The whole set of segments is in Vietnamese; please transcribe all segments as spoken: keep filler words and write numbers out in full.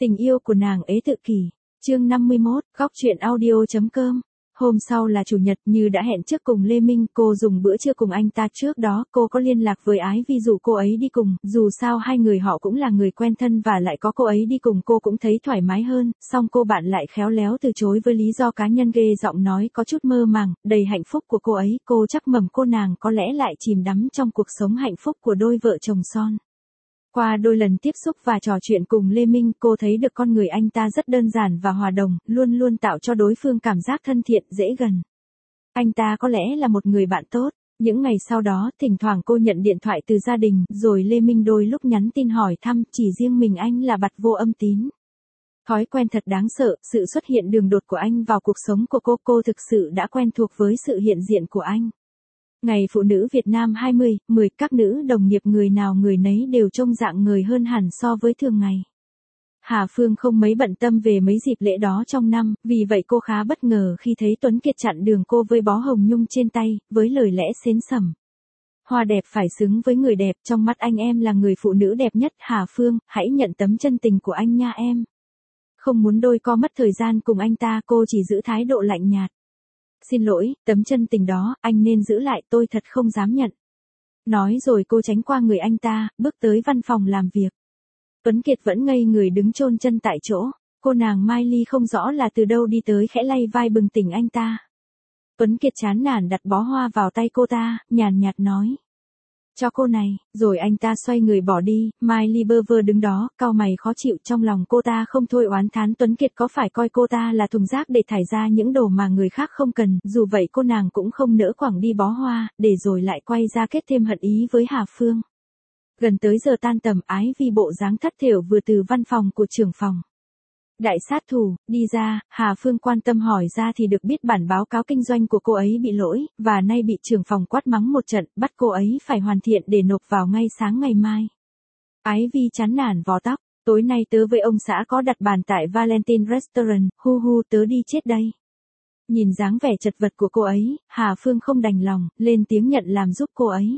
Tình yêu của nàng ế tự kỷ. Chương năm mươi mốt, góc truyện audio chấm com. Hôm sau là chủ nhật, như đã hẹn trước cùng Lê Minh, cô dùng bữa trưa cùng anh ta. Trước đó cô có liên lạc với Ái Vi dụ cô ấy đi cùng, dù sao hai người họ cũng là người quen thân và lại có cô ấy đi cùng cô cũng thấy thoải mái hơn, song cô bạn lại khéo léo từ chối với lý do cá nhân, ghê giọng nói có chút mơ màng, đầy hạnh phúc của cô ấy. Cô chắc mầm cô nàng có lẽ lại chìm đắm trong cuộc sống hạnh phúc của đôi vợ chồng son. Qua đôi lần tiếp xúc và trò chuyện cùng Lê Minh, cô thấy được con người anh ta rất đơn giản và hòa đồng, luôn luôn tạo cho đối phương cảm giác thân thiện, dễ gần. Anh ta có lẽ là một người bạn tốt. Những ngày sau đó, thỉnh thoảng cô nhận điện thoại từ gia đình, rồi Lê Minh đôi lúc nhắn tin hỏi thăm, chỉ riêng mình anh là bặt vô âm tín. Thói quen thật đáng sợ, sự xuất hiện đường đột của anh vào cuộc sống của cô, cô thực sự đã quen thuộc với sự hiện diện của anh. Ngày Phụ nữ Việt Nam hai mươi, mười, các nữ đồng nghiệp người nào người nấy đều trông rạng ngời hơn hẳn so với thường ngày. Hà Phương không mấy bận tâm về mấy dịp lễ đó trong năm, vì vậy cô khá bất ngờ khi thấy Tuấn Kiệt chặn đường cô với bó hồng nhung trên tay, với lời lẽ xến xẩm. Hoa đẹp phải xứng với người đẹp, trong mắt anh em là người phụ nữ đẹp nhất. Hà Phương, hãy nhận tấm chân tình của anh nha em. Không muốn đôi co mất thời gian cùng anh ta, cô chỉ giữ thái độ lạnh nhạt. Xin lỗi, tấm chân tình đó, anh nên giữ lại, tôi thật không dám nhận. Nói rồi cô tránh qua người anh ta, bước tới văn phòng làm việc. Tuấn Kiệt vẫn ngây người đứng chôn chân tại chỗ. Cô nàng Mai Ly không rõ là từ đâu đi tới, khẽ lay vai bừng tỉnh anh ta. Tuấn Kiệt chán nản đặt bó hoa vào tay cô ta, nhàn nhạt nói. Cho cô này, rồi anh ta xoay người bỏ đi. Mai Ly bơ vơ đứng đó, cau mày khó chịu, trong lòng cô ta không thôi oán thán Tuấn Kiệt có phải coi cô ta là thùng rác để thải ra những đồ mà người khác không cần. Dù vậy cô nàng cũng không nỡ quẳng đi bó hoa, để rồi lại quay ra kết thêm hận ý với Hà Phương. Gần tới giờ tan tầm, Ái Vi bộ dáng thất thểu vừa từ văn phòng của trưởng phòng đại sát thủ đi ra. Hà Phương quan tâm hỏi ra thì được biết bản báo cáo kinh doanh của cô ấy bị lỗi, và nay bị trưởng phòng quát mắng một trận, bắt cô ấy phải hoàn thiện để nộp vào ngay sáng ngày mai. Ái Vi chán nản vò tóc. Tối nay tớ với ông xã có đặt bàn tại Valentine Restaurant, hu hu tớ đi chết đây. Nhìn dáng vẻ chật vật của cô ấy, Hà Phương không đành lòng, lên tiếng nhận làm giúp cô ấy.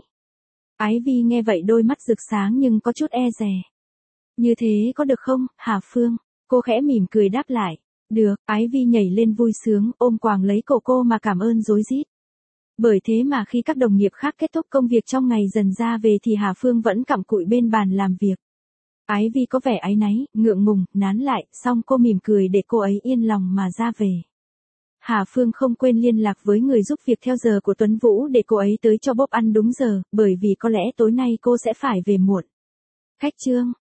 Ái Vi nghe vậy đôi mắt rực sáng nhưng có chút e dè. Như thế có được không, Hà Phương? Cô khẽ mỉm cười đáp lại. Được. Ái Vi nhảy lên vui sướng, ôm quàng lấy cổ cô mà cảm ơn rối rít. Bởi thế mà khi các đồng nghiệp khác kết thúc công việc trong ngày dần ra về thì Hà Phương vẫn cặm cụi bên bàn làm việc. Ái Vi có vẻ áy náy, ngượng ngùng, nán lại, xong cô mỉm cười để cô ấy yên lòng mà ra về. Hà Phương không quên liên lạc với người giúp việc theo giờ của Tuấn Vũ để cô ấy tới cho Bob ăn đúng giờ, bởi vì có lẽ tối nay cô sẽ phải về muộn. Khách trương.